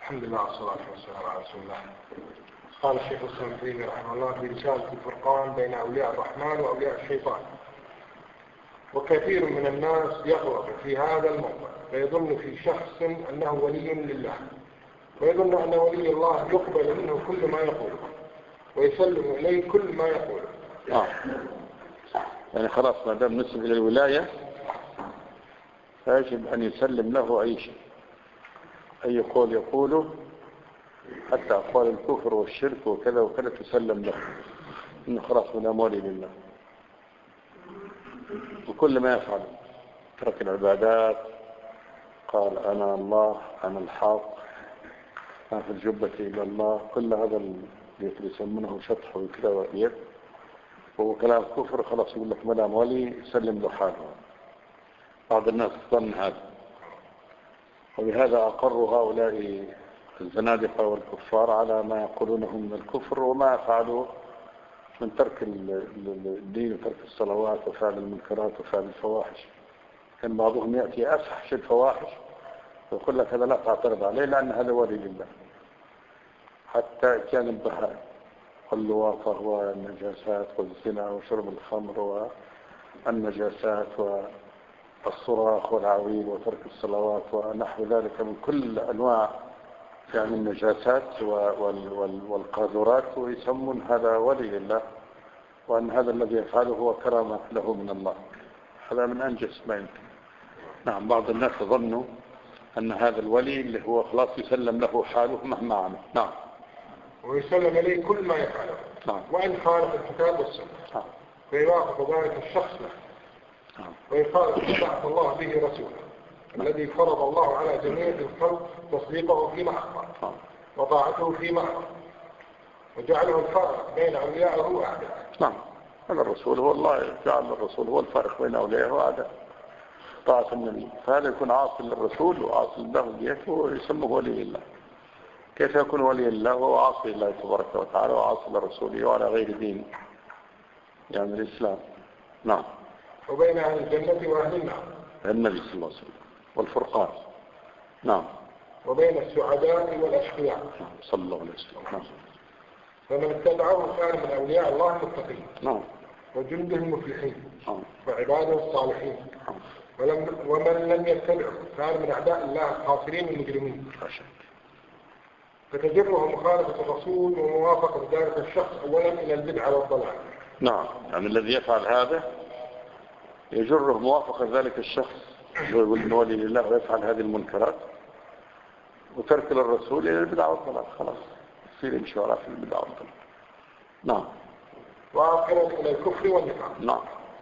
الحمد لله والصلاة والسلام على رسول الله. قال الشيخ الإسلام ابن تيمية رحمه الله في رسالة الفرقان بين أولياء الرحمن وأولياء الشيطان: وكثير من الناس يغلط في هذا الموضع فيظن في شخص أنه ولي لله، ويظن أن ولي الله يقبل منه كل ما يقوله ويسلم إليه كل ما يقوله. يعني خلاص ما دام نسب إلى الولاية فيجب أن يسلم له أي شيء، أي قول يقوله، حتى أقوال الكفر والشرك وكذا وكذا تسلم له، إنه خلاص من أموالي لله. وكل ما يفعل ترك العبادات، قال أنا الله، أنا الحق، أنا في الجبة إلى الله، كل هذا اللي يسمونه شطح وكذا وإيد وكلام كفر، خلاص يقول لك مدام ولي سلم له حاله. بعض الناس ظن هذا، وبهذا أقروا هؤلاء الزنادقة والكفار على ما يقولونه من الكفر وما فعلوا من ترك الدين وترك الصلوات وفعل المنكرات وفعل الفواحش. كان بعضهم يأتي أفحش الفواحش ويقول لك هذا لا تعترض عليه لأن هذا ولي لله. حتى كان البهائم واللواطة والنجاسات والزنا وشرب الخمر والنجاسات والصراخ والعويل وترك الصلوات ونحو ذلك من كل أنواع يعني النجاسات والقاذورات، ويسمون هذا ولي لله، وأن هذا الذي يفعله هو كرامة له من الله. هذا من أنجس ما يمكن. نعم، بعض الناس ظنوا أن هذا الولي اللي هو خلاص يسلم له حاله مهما عمل. نعم، ويسلم إليه كل ما يفعله. نعم. وإن خالف الكتاب والسنة. نعم. فيوافق ذلك الشخص له. نعم. ويخالف ما بعث الله به رسوله الذي فرض الله على جميع الخلق تصديقه فيما أخبر وطاعته فيما أمر، وجعله الفارق بين أوليائه وأعدائه. نعم، هذا الرسول هو الله، جعل الرسول هو الفارق بين أوليائه وأعدائه، طاعة النبي. فهذا يكون عاصي للرسول وعاصي له بيته ويسمه ولي الله. كيف يكون ولي الله وهو عاصي الله تبارك وتعالى وعاصي لرسوله وعلى غير دين يعني الإسلام؟ نعم. وبين أهل الجنة وأهل النار، النبي صلى الله عليه وسلم، والفرقان. نعم. وبين السعداء والأشقياء صلى الله عليه وسلم. نعم. فمن اتبعه كان من أولياء الله المتقين. نعم. وجنده المفلحين. نعم. وعباده الصالحين. نعم. ومن لم يتبعه كان من أعداء الله الخاسرين المجرمين. فتجره مخالفة الرسول وموافقة ذلك الشخص أولا إلى البدعة والضلال. نعم، يعني الذي يفعل هذا يجره موافقة ذلك الشخص يقول إنه ولي لله ويفعل هذه المنكرات، وترك للرسول إلى البدعة والضلال، خلاص يصير يمشي وراء في البدعة والضلال. نعم. وآخرا إلى الكفر والنفاق. نعم.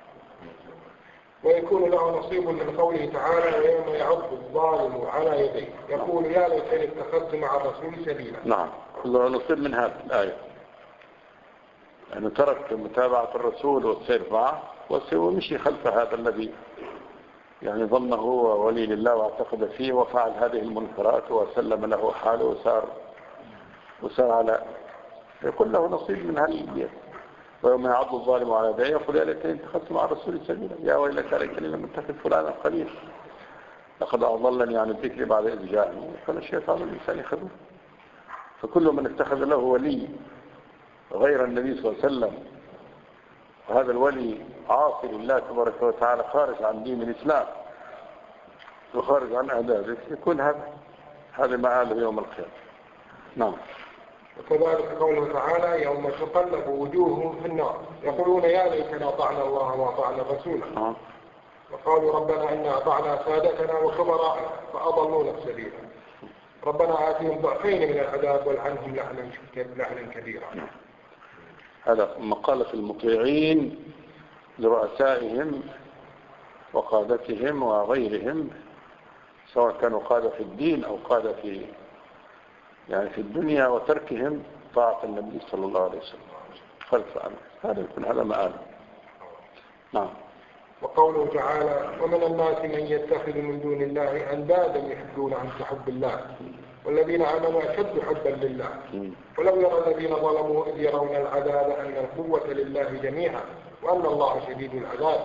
ويكون له نصيب من قوله تعالى: ويوم يعض الظالم على يديه يقول يا ليتني اتخذت مع الرسول سبيلا. نعم، له نصيب من هذه الآية، يعني ترك متابعة الرسول والسير معه ومشي خلف هذا الذي يعني ظنه هو ولي لله واعتقد فيه وفعل هذه المنكرات وسلم له حاله وسار على، يكون له نصيب من هذه البيئة. ويوم يعض الظالم على يديه يقول يا ليتني اتخذت مع الرسول سبيلا، يا ويلتى ليتني لم اتخذ فلانا قليلا لقد أضلني عن الذكر بعد إذ جاءني وكان الشيطان الإنسان خذولا. فكل من اتخذ له ولي غير النبي صلى الله عليه وسلم، وهذا الولي عاصي لله تبارك وتعالى خارج عن دين الإسلام وخارج عن أهدافه، يكون هذا مآله يوم القيامة. نعم. وكذلك قوله تعالى: يوم تقلب وجوههم في النار يقولون يا ليتنا أطعنا الله وأطعنا رسوله وقالوا ربنا إنا أطعنا سادتنا وكبراءنا فأضلونا السبيل ربنا آتهم ضعفين من العذاب والعنهم لعنا كبيرا. هذا مقالة المطيعين لرؤسائهم وقادتهم وغيرهم، سواء كانوا قادة في الدين أو قادة في الدنيا، وتركهم طاعة النبي صلى الله عليه وسلم خلف عنه، هذا يكون هذا مآله. نعم. وقوله تعالى: ومن الناس من يتخذ من دون الله أندادا يحبونهم كحب الله والذين آمنوا أشد حبا لله ولو يرى الذين ظلموا إذ يرون العذاب أن القوة لله جميعا وأن الله شديد العذاب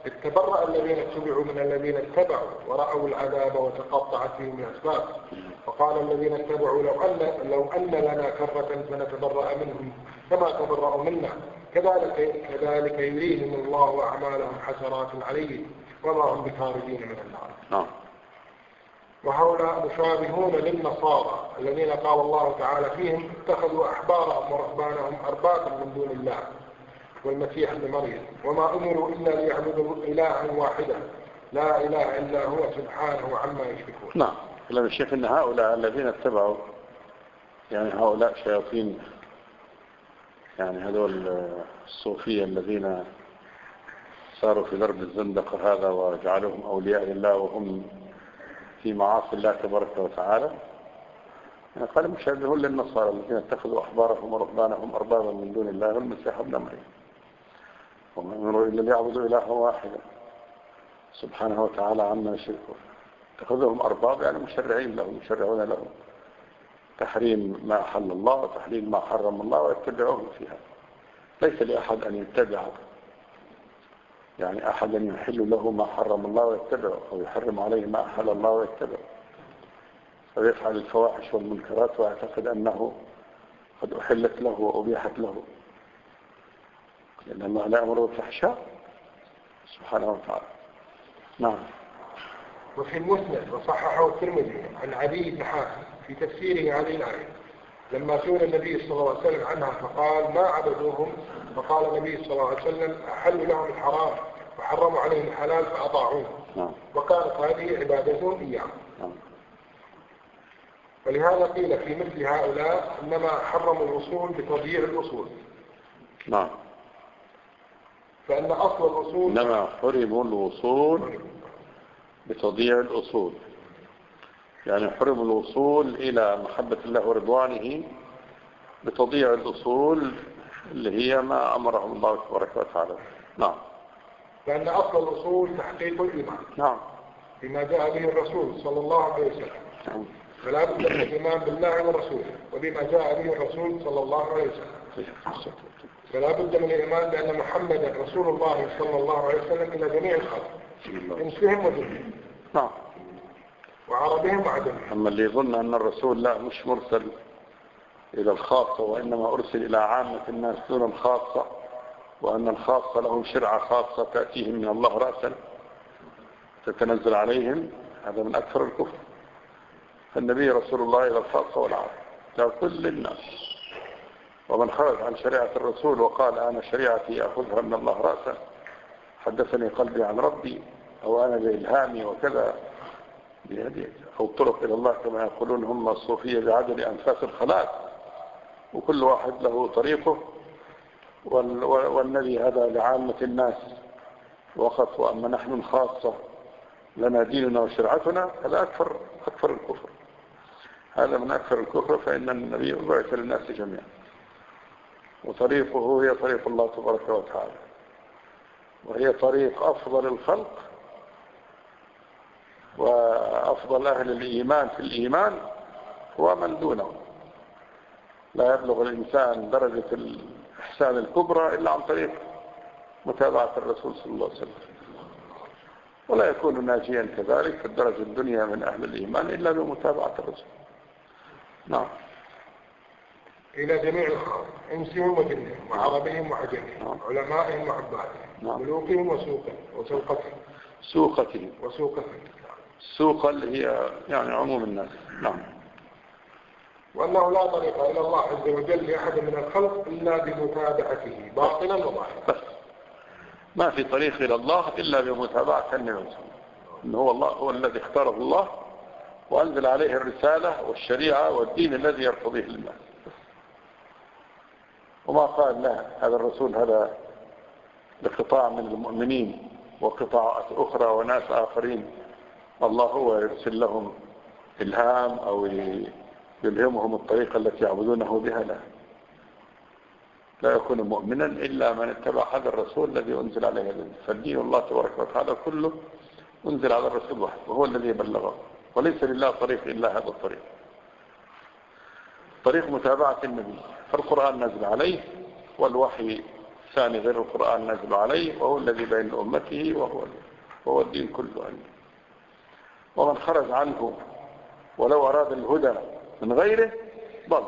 اتبرأ الذين اتبعوا من الذين اتبعوا ورأوا العذاب وتقطعت بهم الأسباب. وقال الذين اتبعوا لو أن لنا كرة فنتبرأ منهم كما تبرأوا منا كذلك يريهم الله أعمالهم حسرات عليهم وما هم بخارجين من النار. وهؤلاء مشابهون للنصارى الذين قال الله تعالى فيهم اتخذوا أحبارهم ورهبانهم أربابا من دون الله والمسيح ابن مريم وما أمروا إلا ليعبدوا إلها واحدا لا إله إلا هو سبحانه عما يشركون. نعم. كلام الشيخ إن هؤلاء الذين اتبعوا يعني هؤلاء شياطين، يعني هذول الصوفية الذين صاروا في درب الزندقة هذا وجعلهم أولياء لله وهم في معاصي الله تبارك وتعالى. يعني قال مشابهون للنصارى الذين اتخذوا أحبارهم ورهبانهم أربابا من دون الله والمسيح ابن مريم وما أمروا إلا ليعبدوا إلها واحدا سبحانه وتعالى عما يشركون. اتخذهم أرباب يعني مشرعين لهم، مشرعون لهم تحريم ما أحل الله وتحليل ما حرم الله ويتبعوهم فيها. ليس لأحد أن يتبع يعني أحد يحل له ما حرم الله ويتبعه أو يحرم عليه ما أحل الله ويتبعه، فيفعل الفواحش والمنكرات ويعتقد أنه قد أحلت له وأبيحت له، لأن الله لا يأمر بالفحشاء سبحانه وتعالى. نعم. وفي المسند وصححه الترمذي عن عدي بن حاتم في تفسيره هذه الآية لما سئل النبي صلى الله عليه وسلم عنها فقال ما عبدوهم، فقال النبي صلى الله عليه وسلم أحلوا لهم الحرام وحرموا عليهم الحلال فأطاعوه. وكانت هذه عبادتهم إياه. ولهذا قيل في مثل هؤلاء إنما حرموا الوصول بتضييع الأصول. نعم. فإن أصل الأصول إنما حرموا الوصول بتضييع الأصول، يعني حرموا الوصول إلى محبة الله ورضوانه بتضييع الأصول اللي هي ما أمرهم الله تبارك وتعالى. نعم. لأن أصل الأصول تحقيق الإيمان. نعم. بما جاء به الرسول صلى الله عليه وسلم. نعم. فلا بد من الإيمان بالله ورسوله وبما جاء به الرسول صلى الله عليه وسلم. فلا بد من الإيمان بأن محمدا رسول الله صلى الله عليه وسلم إلى جميع الخلق إنسهم وجنهم. نعم. وعربهم وعجمهم. أما اللي يظن أن الرسول لا مش مرسل إلى الخاصة وإنما أرسل إلى عامة الناس دون الخاصة، وأن الخاصة لهم شرعة خاصة تأتيهم من الله رأسا تتنزل عليهم، هذا من أكثر الكفر. فالنبي رسول الله إلى الخاصة والعامة لا كل الناس. ومن خرج عن شريعة الرسول وقال أنا شريعتي أخذها من الله رأسا حدثني قلبي عن ربي أو أنا بإلهامي وكذا بهدي أو طرق إلى الله كما يقولون هم الصوفية بعدد أنفاس الخلاق، وكل واحد له طريقه، والنبي هذا لعامة الناس وقف، وأما نحن الخاصة لنا ديننا وشرعتنا، هذا أكثر الكفر. هذا من أكثر الكفر. فإن النبي بعث للناس جميعا وطريقه هي طريق الله تبارك وتعالى، وهي طريق أفضل الخلق وأفضل أهل الإيمان في الإيمان ومن دونه. لا يبلغ الإنسان درجة الإحسان الكبرى إلا عن طريق متابعة الرسول صلى الله عليه وسلم، ولا يكون ناجيا كذلك في الدرجة الدنيا من أهل الإيمان إلا بمتابعة الرسول. نعم. إلى جميع الخلق إنسهم وجنهم وعربهم وعجمهم علمائهم وعبادهم ملوكهم وسوقتهم سوقا اللي هي يعني عموم الناس. نعم. وأنه لا طريق إلى الله عز وجل لأحد من الخلق إلا بمتابعته باطنا وظاهرا. بس ما في طريق إلى الله إلا بمتابعة النبي، إنه هو الله هو الذي اختاره الله وأنزل عليه الرسالة والشريعة والدين الذي يرتضيه للناس. وما قال لا هذا الرسول هذا لقطاع من المؤمنين وقطاعات أخرى وناس آخرين الله هو يرسل لهم إلهام أو يلهمهم الطريقة التي يعبدونه بها. لا يكون مؤمنا إلا من اتبع هذا الرسول الذي أنزل عليه الدين. فالدين الله تبارك وتعالى كله أنزل على الرسول وحده وهو الذي بلغه، وليس لله طريق إلا هذا الطريق، طريق متابعة النبي. فالقرآن نزل عليه والوحي ثاني غير القرآن نزل عليه، وهو الذي بين أمته، وهو الدين كله عنه. ومن خرج عنه ولو أراد الهدى من غيره ضل.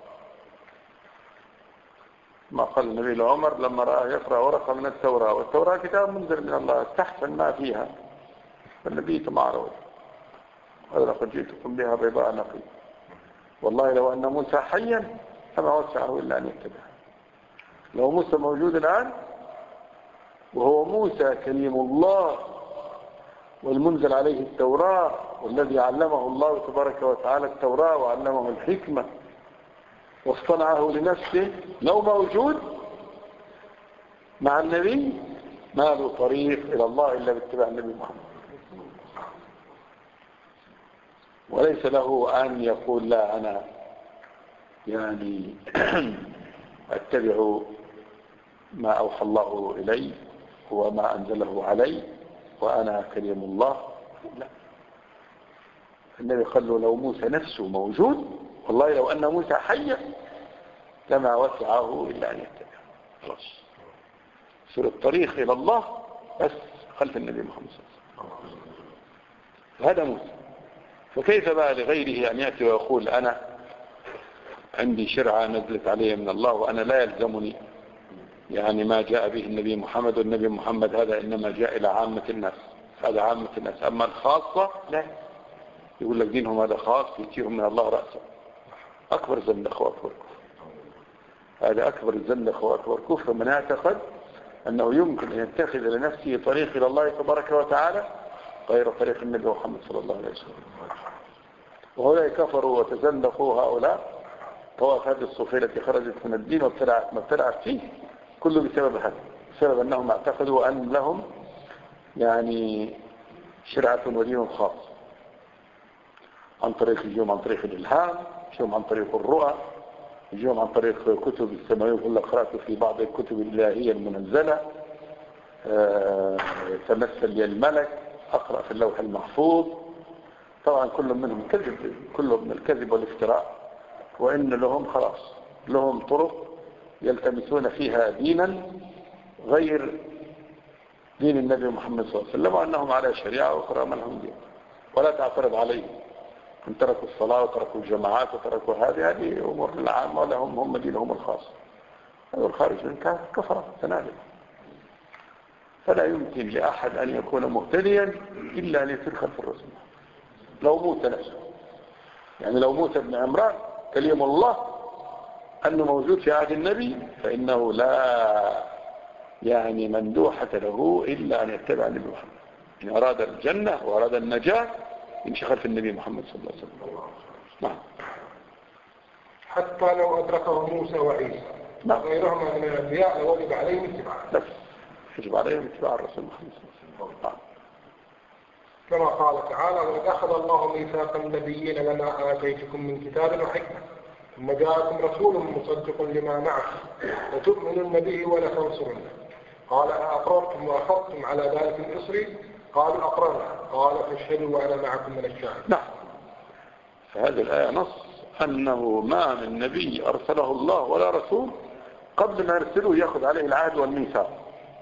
ما قال النبي لعمر لما رأى يقرأ ورقة من التوراة، والتوراة كتاب منزل من الله استحسن ما فيها، فالنبي تمعرض قال لقد جئتكم بها بيضاء نقي، والله لو أن موسى حيا فما وسعه إلا أن يتبع. لو موسى موجود الآن وهو موسى كليم الله والمنزل عليه التوراة، والذي علمه الله تبارك وتعالى التوراة وعلمه الحكمة واصطنعه لنفسه، لو موجود مع النبي ما له طريق إلى الله إلا باتباع النبي محمد. وليس له أن يقول لا أنا يعني أتبع ما أوحى الله إلي وما أنزله علي وأنا كليم الله. لا، النبي قال له لو موسى نفسه موجود والله لو أن موسى حيا لما وسعه إلا أن يتبع. خلاص سر الطريق إلى الله بس خلف النبي محمد صلى الله عليه وسلم. هذا موسى. فكيف بقى لغيره أن يأتي ويقول أنا عندي شرعة نزلت علي من الله وأنا لا يلزمني يعني ما جاء به النبي محمد، والنبي محمد هذا إنما جاء إلى عامة الناس، هذا عامة الناس. أما الخاصة لا، يقول لك دينهم هذا خاص يتيهم من الله رأسا. أكبر زندقة وأكبر كفر. هذا أكبر الزندقة وأكبر كفر من اعتقد أنه يمكن أن يتخذ لنفسه طريق إلى الله تبارك وتعالى غير طريق النبي محمد صلى الله عليه وسلم. وهؤلاء كفروا وتزندقوا. هؤلاء طوائف هذه الصوفية التي خرجت من الدين ما ابتدعت فيه كله بسبب هذا، بسبب أنهم اعتقدوا أن لهم يعني شرعة ودين خاص عن طريق يجيهم عن طريق الإلهام، يجيهم عن طريق الرؤى، يجيهم عن طريق كتب السماوية. كل قرأت في بعض الكتب الإلهية المنزلة تمثل لي الملك، أقرأ في اللوح المحفوظ. طبعا كل منهم كذب، كلهم من الكذب والافتراء. وإن لهم خلاص لهم طرق يلتمسون فيها دينا غير دين النبي محمد صلى الله عليه وسلم، وأنهم على شريعة أخرى من هم دين. ولا تعترض عليهم ان تركوا الصلاة وتركوا الجماعات وتركوا هذه أمور العامة، ولهم هم دينهم الخاص. هذا الخارج من كفر تنادل. فلا يمكن لأحد أن يكون مهتديا إلا أن يسير خلف الرسول. لو موسى نفسه، يعني لو موسى بن عمران كليم الله أنه موجود في عهد النبي، فإنه لا يعني مندوحة له إلا أن يتبع النبي محمد. إن أراد الجنة وأراد النجاة يمشي خلف النبي محمد صلى الله عليه وسلم. نعم. حتى لو أدركه موسى وعيسى وغيرهما من الأنبياء لوجب عليهم اتباعه. بس يجب عليهم اتباع الرسول محمد صلى الله عليه وسلم. كما قال تعالى وإذ أخذ الله ميثاق النبيين لما آتيتكم من كتاب وحكمة ثم جاءكم رسول مصدق لما معكم لتؤمنن به ولتنصرنه قال أأقررتم وأخذتم على ذلك إصري قالوا أقررنا قال فاشهدوا وأنا معكم من الشاهدين. نعم. فهذه الآية نص أنه ما من نبي أرسله الله ولا رسول قبل ما يرسله يأخذ عليه العهد والميثاق.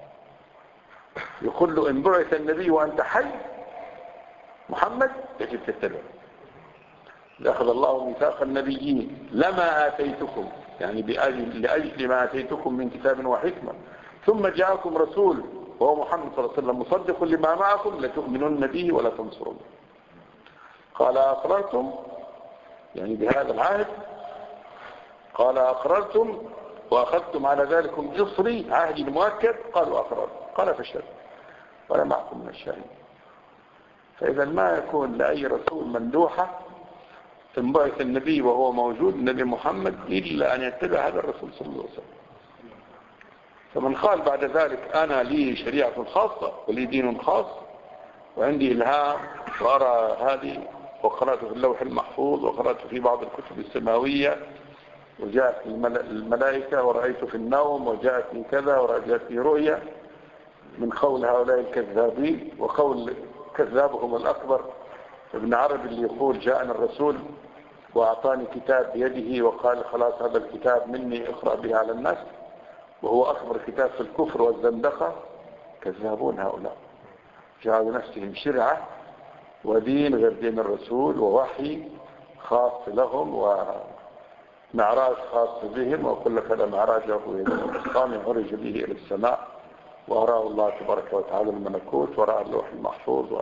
يقول له إن بعث النبي وأنت حي محمد يجب تتبع. لأخذ الله ميثاق النبيين لما آتيتكم يعني لأجل ما آتيتكم من كتاب وحكمة ثم جاءكم رسول وهو محمد صلى الله عليه وسلم مصدق لما معكم لتؤمنن به ولا تنصرون. قال أقررتم يعني بهذا العهد، قال أقررتم وأخذتم على ذلكم إصري عهدي المؤكد قالوا أقررتم قال فاشهدوا وأنا معكم من الشاهدين. فإذا ما يكون لأي رسول مندوحة تنبعث النبي وهو موجود النبي محمد إلا أن يتبع هذا الرسول صلى الله عليه وسلم. فمن قال بعد ذلك أنا لي شريعة خاصة ولي دين خاص وعندي إلهام وأرى هذه وقرأت في اللوح المحفوظ وقرأت في بعض الكتب السماوية وجاءت الملائكة ورأيت في النوم وجاءتني كذا ورأيتني رؤيا من قول هؤلاء الكذابين وقول كذابهم الأكبر ابن عربي اللي يقول جاءنا الرسول وأعطاني كتاب بيده وقال خلاص هذا الكتاب مني اقرأ به على الناس. وهو أكبر كتاب في الكفر والزندقة، كذابون هؤلاء. جعلوا نفسهم شرعة ودين غير دين الرسول، ووحي خاص لهم ومعراج خاص بهم، وكل كذا معراج أبو الإسلام عرج به إلى السماء وأراه الله تبارك وتعالى الملكوت ورأى اللوح المحفوظ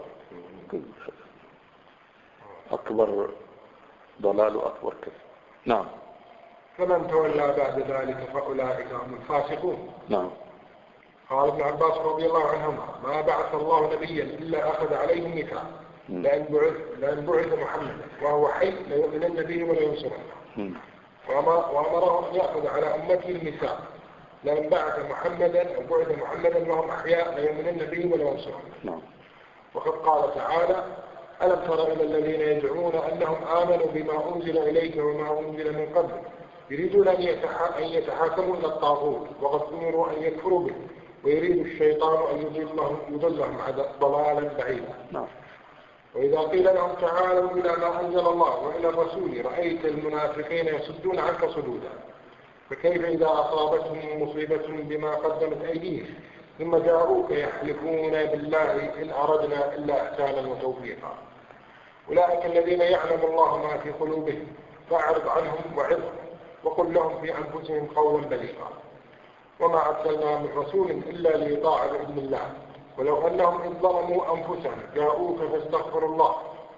أكبر ضلال وأكبر كذب. نعم. فمن تولى بعد ذلك فأولئك هم الفاسقون. نعم. قال ابن عباس رضي الله عنهما: ما بعث الله نبيا إلا أخذ عليه الميثاق لأن بعث محمد وهو حي ليؤمنن به ولينصرنه، وأمره أن يأخذ على أمته الميثاق لأن بعث محمدا وهم أحياء ليؤمنن به ولينصرنه. وقد قال تعالى: ألم تر إلى الذين يدعون أنهم آمنوا بما أنزل إليك وما أنزل من قبل يريدون أن يتحاكموا إلى الطاغوت وقد أمروا أن يكفروا به ويريد الشيطان أن يضلهم ضلالا بعيدا. وإذا قيل لهم تعالوا إلى ما أنزل الله وإلى الرسول رأيت المنافقين يصدون عنك صدودا. فكيف إذا أصابتهم مصيبة بما قدمت أيديهم ثم جاءوك يحلفون بالله إن أردنا إلا إحسانا وتوفيقا. أولئك الذين يعلم الله ما في قلوبهم فأعرض عنهم وعظهم وقل لهم في أنفسهم قولا بليغا. وما أرسلنا من رسول إلا ليطاع بإذن الله ولو أنهم إذ ظلموا أنفسهم جاءوك فاستغفروا الله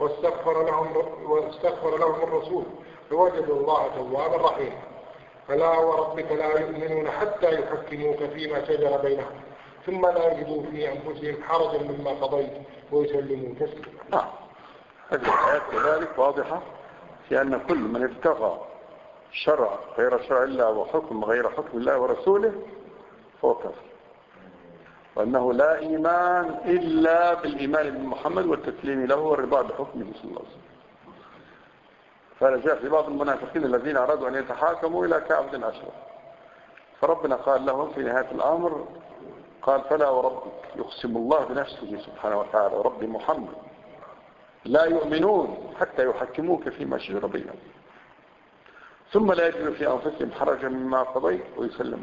واستغفر لهم الرسول فوجدوا الله توابا رحيما. فلا وربك لا يؤمنون حتى يحكموك فيما شجر بينهم ثم لا يجدوا في أنفسهم حرجا مما قضيت ويسلموا تسليما. هذه الآيات كذلك واضحة في أن كل من ابتغى شرع غير شرع الله وحكم غير حكم الله ورسوله فهو كافر، وأنه لا إيمان إلا بالإيمان بمحمد والتسليم له والرضا بحكمه صلى الله عليه وسلم. فهذا جاء في بعض المنافقين الذين أرادوا أن يتحاكموا إلى كعب بن أشرف، فربنا قال لهم في نهاية الأمر قال: فلا وربك، يقسم الله بنفسه سبحانه وتعالى: رب محمد لا يؤمنون حتى يحكموك فيما شجر بينهم ثم لا يجدوا في أنفسهم حرجا مما قضيت ويسلموا.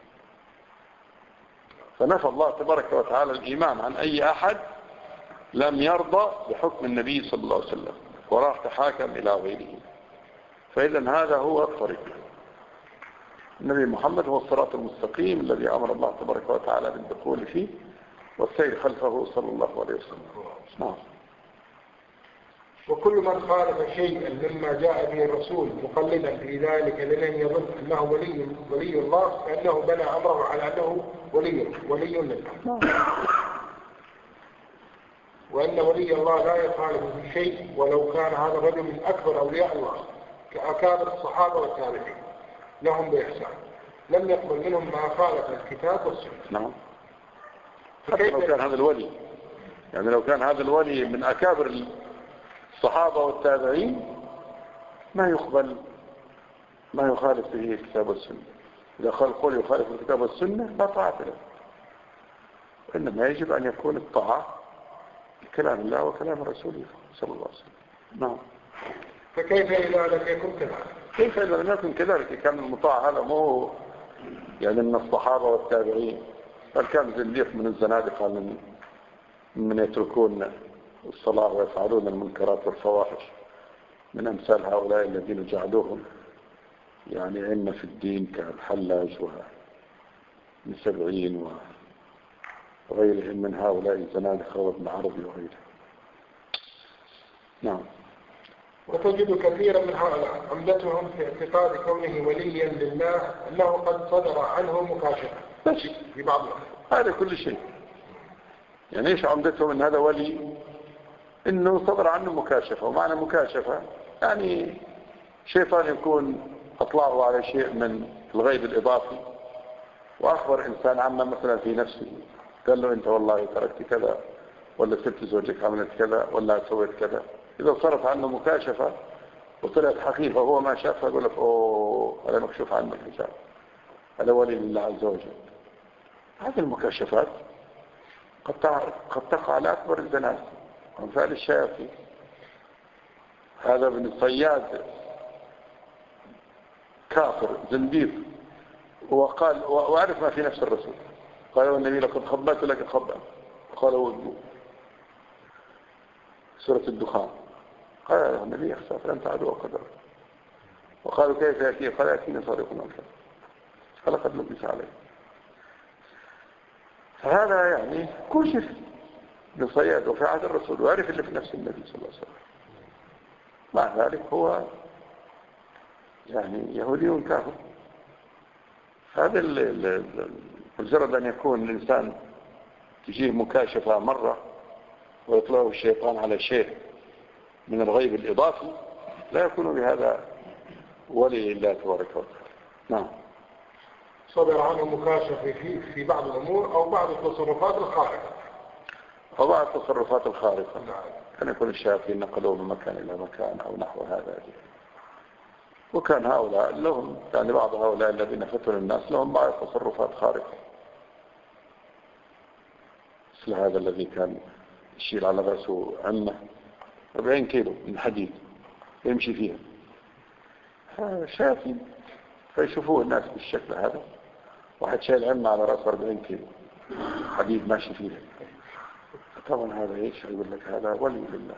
فنفى الله تبارك وتعالى الإيمان عن أي أحد لم يرضى بحكم النبي صلى الله عليه وسلم وراح تحاكم إلى غيره. فإذا هذا هو الطريق. النبي محمد هو الصراط المستقيم الذي أمر الله تبارك وتعالى بالدخول فيه والسير خلفه صلى الله عليه وسلم. وكل من خالف شيئا مما جاء به الرسول مقلدا في ذلك لمن يظن أنه ولي الله فإنه بنى أمره على أنه ولي لله، وأن ولي الله لا يخالف في شيء ولو كان هذا الرجل من أكبر أولياء الله كأكابر الصحابة والتابعين لهم بإحسان لم يقبل منهم ما خالف الكتاب والسنة. حتى لو كان هذا الولي، يعني لو كان هذا الولي من أكابر الصحابة والتابعين ما يقبل ما يخالف به الكتاب والسنة. إذا قال قول يخالف الكتاب والسنة لا طاعة له، إنما يجب أن يكون الطاعة كلام الله وكلام رسوله صلى الله عليه وسلم. فكيف إذا لم يكن كذلك؟ كيف إذا لم يكن كذلك؟ كان المطاع هذا مو يعني من الصحابة والتابعين، بل كان زنديق من الزنادقة من يتركون الصلاة ويفعلون المنكرات والفواحش، من أمثال هؤلاء الذين جعلوهم يعني أئمة في الدين كالحلاج والسبعين وغيرهم من هؤلاء الزنادقة وابن عربي وغيره. نعم. وتجد كثيرا من هؤلاء عمدتهم في اعتقاد كونه وليا لله أنه قد صدر عنه مكاشفة في بعض هذا كل شيء. يعني إيش عمدتهم أن هذا ولي؟ إنه صدر عنه مكاشفة. ومعنى مكاشفة يعني شيطان يكون أطلعه على شيء من الغيب الإضافي وأخبر إنسان عما مثلا في نفسه، قال له أنت والله تركت كذا، ولا سبت زوجك عملت كذا، ولا سويت كذا. إذا صارت عنه مكاشفة وطلعت حقيقة هو ما شافها يقول لك أوه هذا مكشوف عنه الحجاب، هذا ولي لله عز وجل. هذه المكاشفات قد تقع على أكبر الزناد وأمثال الشياطين. هذا ابن الصياد كافر زنديق وقال وأعرف ما في نفس الرسول. قال والنبي لقد خبأت لك خبأ. قال وجوه سورة الدخان. قال النبي اخسى فلن عدو قدر. وقالوا كيف يأتي؟ قال يأتيني صادق الكذب. قال قد لبس عليه. فهذا يعني كشف بصياد وفي عهد الرسول وعرف اللي في نفس النبي صلى الله عليه وسلم. مع ذلك هو يعني يهودي كافر. هذا مجرد أن يكون الإنسان تجيه مكاشفة مرة ويطلعه الشيطان على شيء من الغيب الإضافي لا يكون بهذا ولي الله تبارك وتعالى. نعم. صدر عنه مكاشفة في بعض الأمور أو بعض التصرفات الخارقة. أو بعض التصرفات الخارقة. كان يكون الشياطين نقلوه من مكان إلى مكان أو نحو هذا. وكان هؤلاء لهم يعني بعض هؤلاء الذين فتنوا الناس لهم بعض تصرفات خارقة. مثل هذا الذي كان يشيل على رأسه عمة 40 كيلو من حديد يمشي فيها شايفين فيشوفوه الناس بالشكل هذا. واحد شايل عمة على رأسه 40 كيلو حديد ماشي فيها. طبعا هذا ايش يقول لك هذا ولي لله.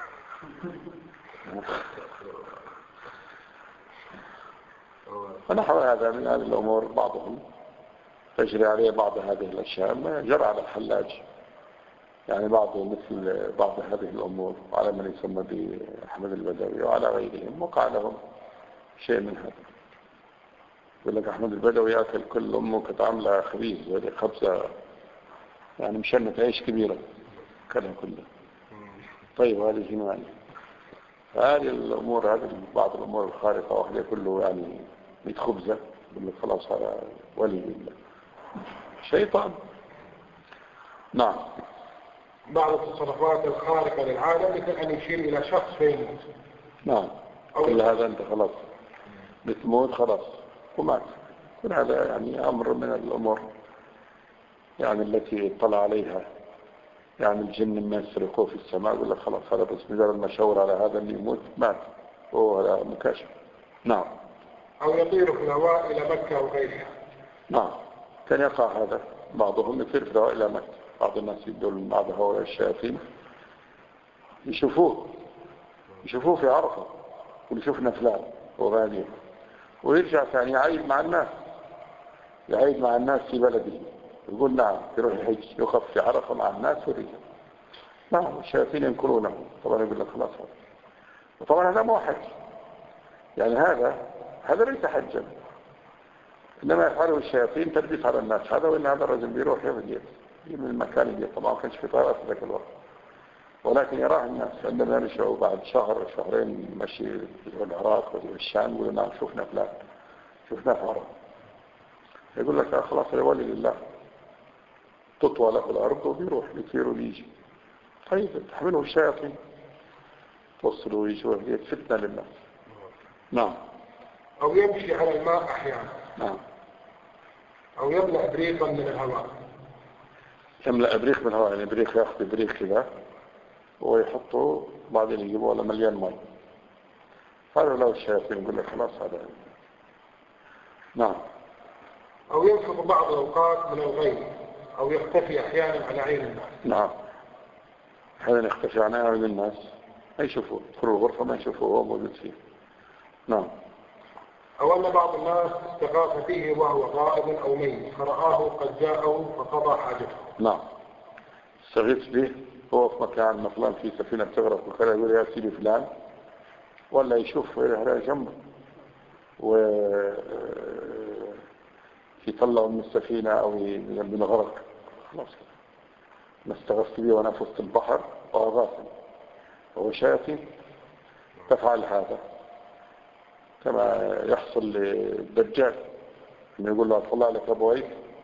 ونحو هذا من هذه الأمور بعضهم تجري عليه بعض هذه الأشياء ما جرى على الحلاج يعني مثل بعض هذه الأمور على من يسمى بأحمد البدوي وعلى غيرهم وقع لهم شيء من هذا. يقول لك أحمد البدوي يأكل كل أمه كانت عاملة خبيز وهذه خبزة يعني مشنة عيش كبيرة كلها كلها. طيب هذه جنواني. فهذه الأمور هذه بعض الأمور الخارقة وهذه كله يعني 100 خبزة يقول لك خلاص هذا ولي الله شيطان. نعم. بعض التصرفات الخارقة للعادة مثل أن يشير إلى شخص فيموت. نعم. كل هذا أنت خلاص بتموت خلاص ومات. كل هذا يعني أمر من الأمور يعني التي اطلع عليها يعني الجن ما يسرقوه في السماء يقول لك خلاص هذا بس مجرد ما شاور على هذا اللي يموت مات وهو هذا مكاشف. نعم. أو يطير في الهواء إلى مكة أو غيرها. نعم. كان يقع هذا بعضهم يطير في الهواء إلى مكة. بعض الناس يدول بعض هؤلاء الشياطين يشوفوه في عرفة ويشوفنا فلان وغاليه ويرجع ثاني يعيد مع الناس في بلده يقول نعم يروح الحج يخف في عرفة مع الناس ويرجع. نعم. الشياطين ينكرونه طبعا يقول لك خلاص. وطبعا هذا مو حج يعني هذا ليس حجا إنما يفعله الشياطين تلبيس على الناس. هذا وإن هذا الرجل بيروح يجي من المكان اللي طبعا كانش في طائرات في ذاك الوقت ولكن يراه الناس عندما يرجعوا بعد شهر شهرين مشي في العراق وفي الشام يقولوا نعم شفنا فلان شفنا في عرب. يقول لك خلاص يا ولي لله تطوى له الأرض وبيروح يطير ويجي. طيب تحمله الشياطين توصلوا ويجوا هي فتنة للناس. نعم. أو يمشي على الماء أحيانا. نعم. أو يملأ إبريقا من الهواء. يملأ إبريق من الهواء يعني إبريق يأخذ إبريق كذا ويحطه بعدين يجيبوه على مليان ماء. قالوا له الشياطين يقول لك خلاص هذا. نعم. أو ينفق بعض الأوقات من الغيب أو يختفي أحيانا على عين الناس. نعم. هذا يختفي عن عين الناس ما يشوفوه يدخلوا الغرفة ما يشوفوه هو موجود فيه. نعم. أو أن بعض الناس استغاث فيه وهو غائب أو ميت فرآه قد جاءه فقضى حاجته. نعم. استغيث به هو في مكان مثلا في سفينة تغرق وكذا يقول يا سيدي فلان ولا يشوف على جنبه ويطلعوا من السفينة أو من غرق خلاص ما استغثت به وأنا في وسط البحر وأغاثم. وهو شياطين تفعل هذا كما يحصل للدجال إنه يقول له أطلع لك أبويك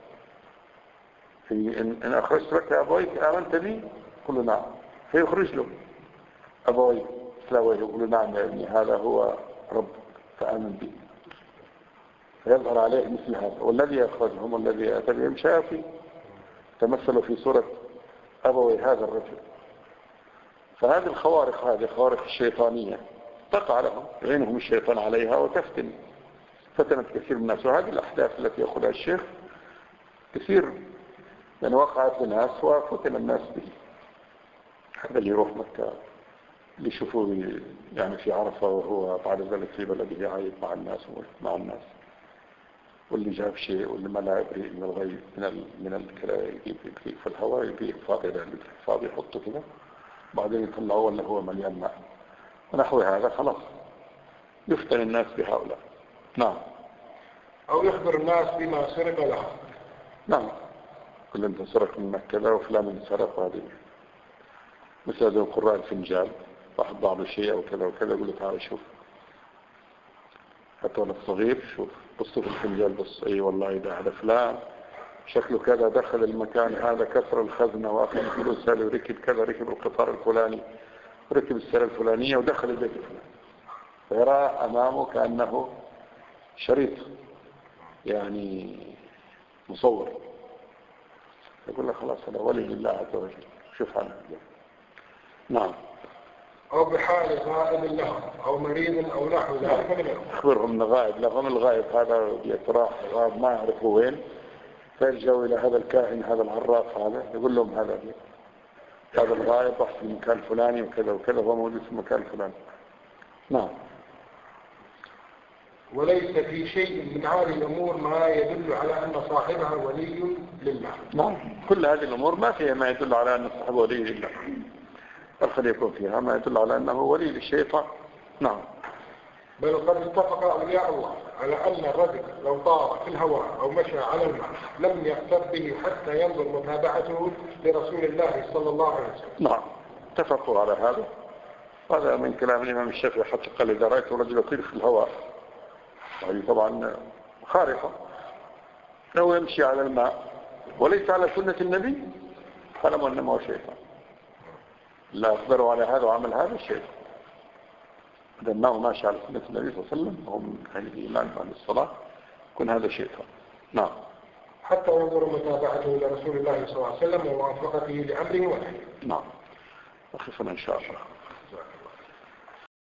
إن أخرجت لك أبويك آمنت بي يقول له نعم فيخرج له أبويك تلاويه يقول له نعم يا ابني هذا هو رب فآمن بي فيظهر عليه مثل هذا. والذي يخرجهم والذي أتى بهم شياطين تمثلوا في صورة أبوي هذا الرجل. فهذه الخوارق هذه خوارق الشيطانية تقع لهم يعينهم الشيطان عليها وتفتن فتنت كثير من الناس. وهذه الأحداث التي يأخذها الشيخ كثير يعني وقعت للناس وفتن الناس به. هذا اللي يروح مكة اللي يشوفوه يعني في عرفة وهو بعد ذلك في بلده عايد مع الناس ومع الناس، واللي جاب شيء واللي ما لا يبريء من الغيب من الكلام يجيب في الهواء يجيب فاضي فاضي يحطه كده بعدين يطلعه ولا هو مليان ماء ونحو هذا. خلاص يفتن الناس بهؤلاء. نعم. أو يخبر الناس بما سرق له. نعم. كل انت سرق منك كذا وفلان من سرق. هذه مثل هذا القراء الفنجال واحد بعض شيء أو كذا وكذا يقول له تعال شوف حتى ولد صغير شوف بصوا في الفنجال بص اي والله ده هذا فلان شكله كذا دخل المكان هذا كسر الخزنة واخذ الفلوس هذه وركب كذا ركب القطار الفلاني وركب السيارة الفلانية ودخل البيت الفلاني فيرى أمامه كأنه شريط يعني مصور. يقول له خلاص هذا ولي لله عز وجل شوف عنه. نعم. أو بحال غائب لهم أو مريض أو نحو ذلك من الأمور. أخبرهم أن غائب لهم. الغائب هذا يتراح غائب ما يعرفوا وين فيلجأوا إلى هذا الكاهن هذا العراف هذا يقول لهم هذا الغائب راح في المكان الفلاني وكذا وكذا هو موجود في المكان الفلاني. نعم. وليس في شيء من هذه الأمور ما يدل على أن صاحبها ولي لله. نعم. كل هذه الأمور ما فيها ما يدل على أن صاحبه ولي لله، بل قد يكون فيها ما يدل على أنه ولي للشيطان. نعم. بل قد اتفق أولياء الله على أن الرجل لو طار في الهواء أو مشى على الماء لم يقتر به حتى ينظر متابعته لرسول الله صلى الله عليه وسلم. نعم. اتفقوا على هذا. هذا من كلام الإمام الشافعي حتى قال إذا رأيت رجل يطير في الهواء هذه طبعا خارقة أو يمشي على الماء وليس على سنة النبي فلم أنه هو شيطان. لا أخبروا على هذا وعمل هذا الشيء لأنه ماشي على سنة النبي صلى الله عليه وسلم وهم من أهل الإيمان وعن الصلاة كن هذا شيطان. نعم. حتى ينظر متابعته لرسول الله صلى الله عليه وسلم وموافقته لأمره ونهيه. نعم. وخفنا إن شاء الله.